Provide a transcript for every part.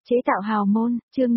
Chế tạo hào môn, chương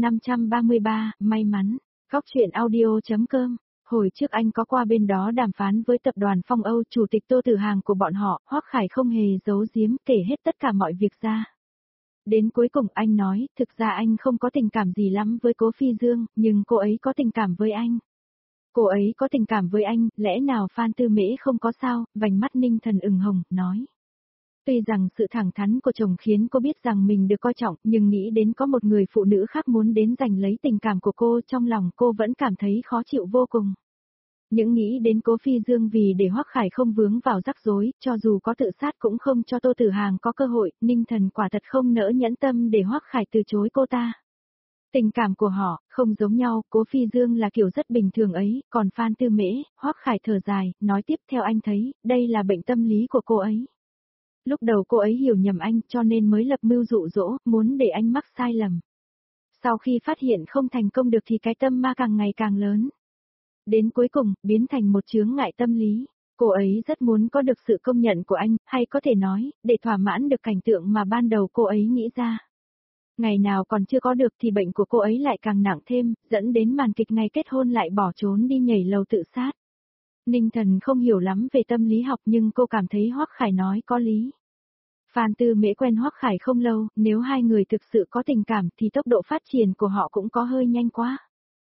533, may mắn. Góc truyện audio.com. Hồi trước anh có qua bên đó đàm phán với tập đoàn Phong Âu, chủ tịch Tô Tử Hàng của bọn họ, Hoắc Khải không hề giấu giếm, kể hết tất cả mọi việc ra. Đến cuối cùng anh nói, thực ra anh không có tình cảm gì lắm với Cố Phi Dương, nhưng cô ấy có tình cảm với anh. Cô ấy có tình cảm với anh, lẽ nào Phan Tư Mễ không có sao, vành mắt Ninh Thần ửng hồng, nói. Tuy rằng sự thẳng thắn của chồng khiến cô biết rằng mình được coi trọng, nhưng nghĩ đến có một người phụ nữ khác muốn đến giành lấy tình cảm của cô, trong lòng cô vẫn cảm thấy khó chịu vô cùng. Những nghĩ đến Cố Phi Dương vì để Hoắc Khải không vướng vào rắc rối, cho dù có tự sát cũng không cho Tô Tử Hàng có cơ hội, Ninh Thần quả thật không nỡ nhẫn tâm để Hoắc Khải từ chối cô ta. Tình cảm của họ, không giống nhau, Cố Phi Dương là kiểu rất bình thường ấy, còn Phan Tư Mễ, Hoắc Khải thở dài, nói tiếp theo anh thấy, đây là bệnh tâm lý của cô ấy. Lúc đầu cô ấy hiểu nhầm anh cho nên mới lập mưu dụ dỗ, muốn để anh mắc sai lầm. Sau khi phát hiện không thành công được thì cái tâm ma càng ngày càng lớn. Đến cuối cùng, biến thành một chướng ngại tâm lý. Cô ấy rất muốn có được sự công nhận của anh, hay có thể nói, để thỏa mãn được cảnh tượng mà ban đầu cô ấy nghĩ ra. Ngày nào còn chưa có được thì bệnh của cô ấy lại càng nặng thêm, dẫn đến màn kịch ngày kết hôn lại bỏ trốn đi nhảy lầu tự sát. Ninh Thần không hiểu lắm về tâm lý học nhưng cô cảm thấy Hoắc Khải nói có lý. Phan Tư Mễ quen Hoắc Khải không lâu, nếu hai người thực sự có tình cảm thì tốc độ phát triển của họ cũng có hơi nhanh quá.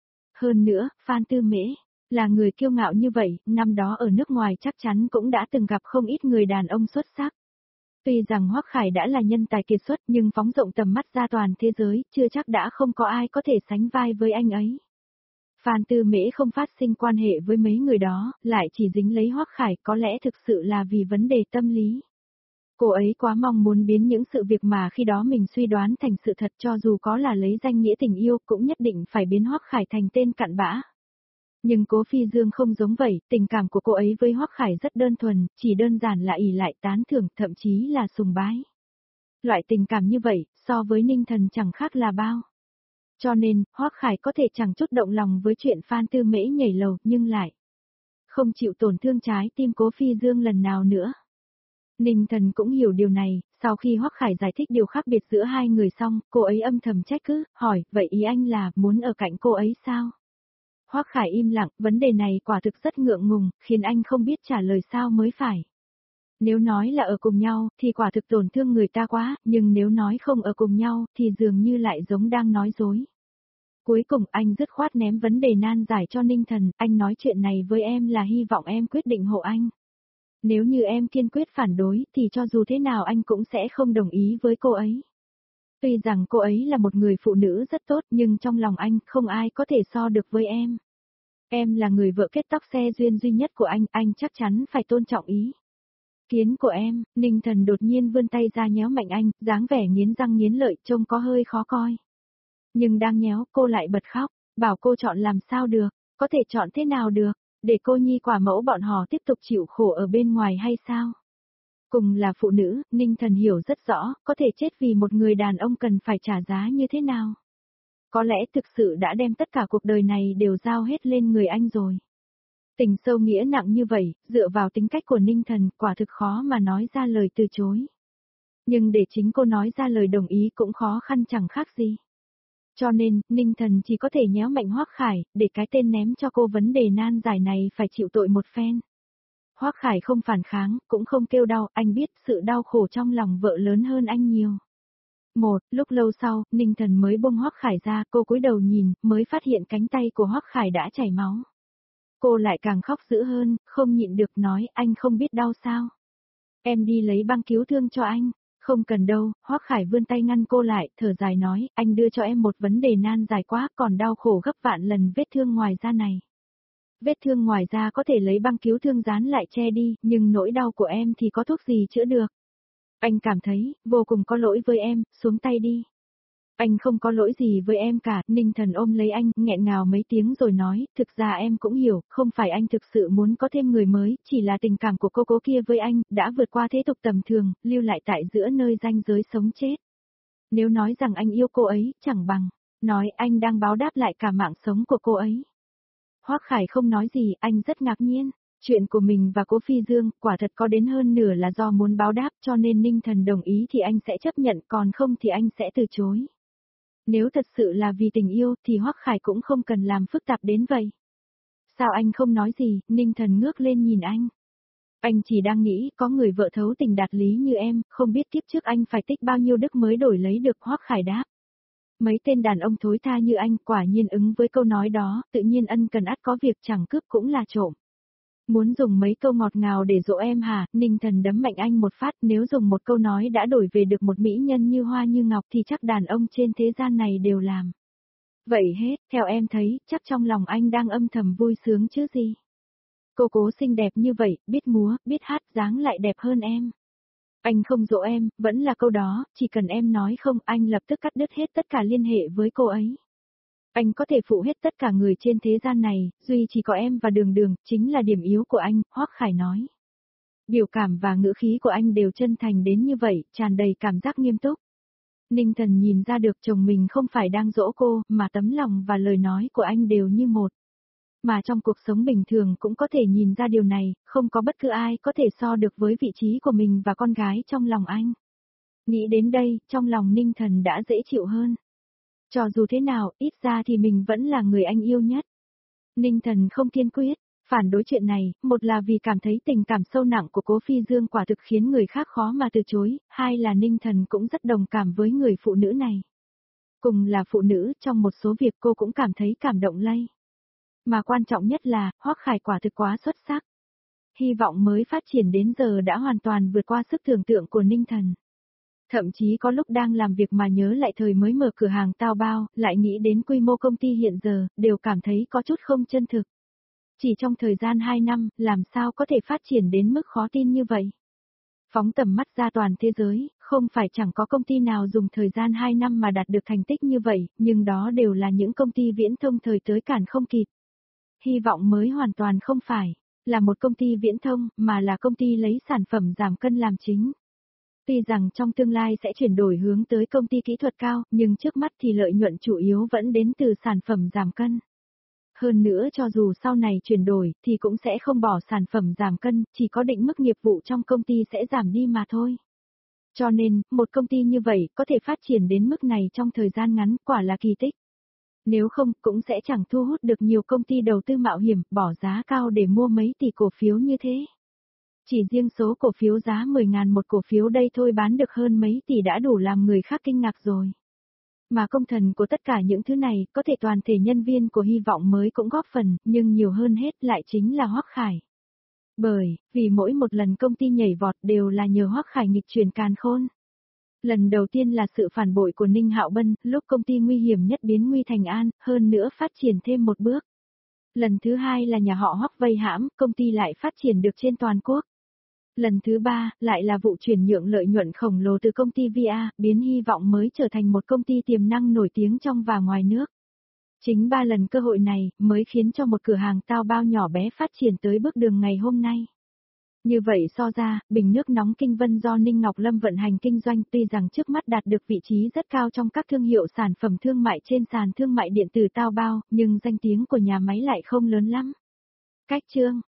Hơn nữa, Phan Tư Mễ là người kiêu ngạo như vậy, năm đó ở nước ngoài chắc chắn cũng đã từng gặp không ít người đàn ông xuất sắc. Tuy rằng Hoắc Khải đã là nhân tài kiệt xuất nhưng phóng rộng tầm mắt ra toàn thế giới, chưa chắc đã không có ai có thể sánh vai với anh ấy. Phan Tư Mễ không phát sinh quan hệ với mấy người đó, lại chỉ dính lấy Hoắc Khải, có lẽ thực sự là vì vấn đề tâm lý. Cô ấy quá mong muốn biến những sự việc mà khi đó mình suy đoán thành sự thật, cho dù có là lấy danh nghĩa tình yêu cũng nhất định phải biến Hoắc Khải thành tên cặn bã. Nhưng Cố Phi Dương không giống vậy, tình cảm của cô ấy với Hoắc Khải rất đơn thuần, chỉ đơn giản là ỷ lại, tán thưởng, thậm chí là sùng bái. Loại tình cảm như vậy, so với Ninh Thần chẳng khác là bao. Cho nên, Hoắc Khải có thể chẳng chút động lòng với chuyện Phan Tư Mễ nhảy lầu, nhưng lại không chịu tổn thương trái tim Cố Phi Dương lần nào nữa. Ninh Thần cũng hiểu điều này, sau khi Hoắc Khải giải thích điều khác biệt giữa hai người xong, cô ấy âm thầm trách cứ, hỏi, vậy ý anh là muốn ở cạnh cô ấy sao? Hoắc Khải im lặng, vấn đề này quả thực rất ngượng ngùng, khiến anh không biết trả lời sao mới phải. Nếu nói là ở cùng nhau, thì quả thực tổn thương người ta quá, nhưng nếu nói không ở cùng nhau, thì dường như lại giống đang nói dối. Cuối cùng anh dứt khoát ném vấn đề nan giải cho Ninh Thần, anh nói chuyện này với em là hy vọng em quyết định hộ anh. Nếu như em kiên quyết phản đối, thì cho dù thế nào anh cũng sẽ không đồng ý với cô ấy. Tuy rằng cô ấy là một người phụ nữ rất tốt nhưng trong lòng anh không ai có thể so được với em. Em là người vợ kết tóc xe duyên duy nhất của anh chắc chắn phải tôn trọng ý kiến của em. Ninh Thần đột nhiên vươn tay ra nhéo mạnh anh, dáng vẻ nghiến răng nghiến lợi trông có hơi khó coi. Nhưng đang nhéo cô lại bật khóc, bảo cô chọn làm sao được, có thể chọn thế nào được, để cô nhi quả mẫu bọn họ tiếp tục chịu khổ ở bên ngoài hay sao? Cùng là phụ nữ, Ninh Thần hiểu rất rõ, có thể chết vì một người đàn ông cần phải trả giá như thế nào. Có lẽ thực sự đã đem tất cả cuộc đời này đều giao hết lên người anh rồi. Tình sâu nghĩa nặng như vậy, dựa vào tính cách của Ninh Thần, quả thực khó mà nói ra lời từ chối. Nhưng để chính cô nói ra lời đồng ý cũng khó khăn chẳng khác gì. Cho nên, Ninh Thần chỉ có thể nhéo mạnh Hoắc Khải, để cái tên ném cho cô vấn đề nan giải này phải chịu tội một phen. Hoắc Khải không phản kháng, cũng không kêu đau, anh biết sự đau khổ trong lòng vợ lớn hơn anh nhiều. Lúc lâu sau, Ninh Thần mới buông Hoắc Khải ra, cô cúi đầu nhìn, mới phát hiện cánh tay của Hoắc Khải đã chảy máu. Cô lại càng khóc dữ hơn, không nhịn được nói, anh không biết đau sao? Em đi lấy băng cứu thương cho anh. Không cần đâu, Hoắc Khải vươn tay ngăn cô lại, thở dài nói, anh đưa cho em một vấn đề nan giải quá, còn đau khổ gấp vạn lần vết thương ngoài da này. Vết thương ngoài da có thể lấy băng cứu thương dán lại che đi, nhưng nỗi đau của em thì có thuốc gì chữa được. Anh cảm thấy, vô cùng có lỗi với em, xuống tay đi. Anh không có lỗi gì với em cả, Ninh Thần ôm lấy anh, nghẹn ngào mấy tiếng rồi nói, thực ra em cũng hiểu, không phải anh thực sự muốn có thêm người mới, chỉ là tình cảm của cô kia với anh, đã vượt qua thế tục tầm thường, lưu lại tại giữa nơi ranh giới sống chết. Nếu nói rằng anh yêu cô ấy, chẳng bằng, nói anh đang báo đáp lại cả mạng sống của cô ấy. Hoắc Khải không nói gì, anh rất ngạc nhiên. Chuyện của mình và Cố Phi Dương, quả thật có đến hơn nửa là do muốn báo đáp cho nên Ninh Thần đồng ý thì anh sẽ chấp nhận, còn không thì anh sẽ từ chối. Nếu thật sự là vì tình yêu thì Hoắc Khải cũng không cần làm phức tạp đến vậy. Sao anh không nói gì, Ninh Thần ngước lên nhìn anh. Anh chỉ đang nghĩ có người vợ thấu tình đạt lý như em, không biết kiếp trước anh phải tích bao nhiêu đức mới đổi lấy được. Hoắc Khải đáp. Mấy tên đàn ông thối tha như anh quả nhiên ứng với câu nói đó, tự nhiên ân cần ắt có việc chẳng cướp cũng là trộm. Muốn dùng mấy câu ngọt ngào để dỗ em hả? Ninh Thần đấm mạnh anh một phát, nếu dùng một câu nói đã đổi về được một mỹ nhân như hoa như ngọc thì chắc đàn ông trên thế gian này đều làm. Vậy hết, theo em thấy, chắc trong lòng anh đang âm thầm vui sướng chứ gì. Cô cố xinh đẹp như vậy, biết múa, biết hát, dáng lại đẹp hơn em. Anh không dỗ em, vẫn là câu đó, chỉ cần em nói không, anh lập tức cắt đứt hết tất cả liên hệ với cô ấy. Anh có thể phụ hết tất cả người trên thế gian này, duy chỉ có em và Đường Đường, chính là điểm yếu của anh, Hoắc Khải nói. Biểu cảm và ngữ khí của anh đều chân thành đến như vậy, tràn đầy cảm giác nghiêm túc. Ninh Thần nhìn ra được chồng mình không phải đang dỗ cô, mà tấm lòng và lời nói của anh đều như một. Mà trong cuộc sống bình thường cũng có thể nhìn ra điều này, không có bất cứ ai có thể so được với vị trí của mình và con gái trong lòng anh. Nghĩ đến đây, trong lòng Ninh Thần đã dễ chịu hơn. Cho dù thế nào, ít ra thì mình vẫn là người anh yêu nhất. Ninh Thần không kiên quyết, phản đối chuyện này, một là vì cảm thấy tình cảm sâu nặng của Cố Phi Dương quả thực khiến người khác khó mà từ chối, hai là Ninh Thần cũng rất đồng cảm với người phụ nữ này. Cùng là phụ nữ, trong một số việc cô cũng cảm thấy cảm động lây. Mà quan trọng nhất là, Hoắc Khải quả thực quá xuất sắc. Hy vọng mới phát triển đến giờ đã hoàn toàn vượt qua sức tưởng tượng của Ninh Thần. Thậm chí có lúc đang làm việc mà nhớ lại thời mới mở cửa hàng tao bao, lại nghĩ đến quy mô công ty hiện giờ, đều cảm thấy có chút không chân thực. Chỉ trong thời gian 2 năm, làm sao có thể phát triển đến mức khó tin như vậy? Phóng tầm mắt ra toàn thế giới, không phải chẳng có công ty nào dùng thời gian 2 năm mà đạt được thành tích như vậy, nhưng đó đều là những công ty viễn thông thời tới cản không kịp. Hy vọng mới hoàn toàn không phải là một công ty viễn thông, mà là công ty lấy sản phẩm giảm cân làm chính. Tuy rằng trong tương lai sẽ chuyển đổi hướng tới công ty kỹ thuật cao, nhưng trước mắt thì lợi nhuận chủ yếu vẫn đến từ sản phẩm giảm cân. Hơn nữa cho dù sau này chuyển đổi thì cũng sẽ không bỏ sản phẩm giảm cân, chỉ có định mức nghiệp vụ trong công ty sẽ giảm đi mà thôi. Cho nên, một công ty như vậy có thể phát triển đến mức này trong thời gian ngắn quả là kỳ tích. Nếu không, cũng sẽ chẳng thu hút được nhiều công ty đầu tư mạo hiểm, bỏ giá cao để mua mấy tỷ cổ phiếu như thế. Chỉ riêng số cổ phiếu giá 10.000 một cổ phiếu đây thôi bán được hơn mấy tỷ đã đủ làm người khác kinh ngạc rồi. Mà công thần của tất cả những thứ này, có thể toàn thể nhân viên của Hy vọng mới cũng góp phần, nhưng nhiều hơn hết lại chính là Hoắc Khải. Vì mỗi một lần công ty nhảy vọt đều là nhờ Hoắc Khải nghịch chuyển càn khôn. Lần đầu tiên là sự phản bội của Ninh Hạo Bân, lúc công ty nguy hiểm nhất biến nguy thành an, hơn nữa phát triển thêm một bước. Lần thứ hai là nhà họ Hoắc vây hãm, công ty lại phát triển được trên toàn quốc. Lần thứ ba, lại là vụ chuyển nhượng lợi nhuận khổng lồ từ công ty VA, biến Hy vọng mới trở thành một công ty tiềm năng nổi tiếng trong và ngoài nước. Chính 3 lần cơ hội này, mới khiến cho một cửa hàng tao bao nhỏ bé phát triển tới bước đường ngày hôm nay. Như vậy so ra, bình nước nóng Kinh Vân do Ninh Ngọc Lâm vận hành kinh doanh tuy rằng trước mắt đạt được vị trí rất cao trong các thương hiệu sản phẩm thương mại trên sàn thương mại điện tử tao bao, nhưng danh tiếng của nhà máy lại không lớn lắm. Cách chương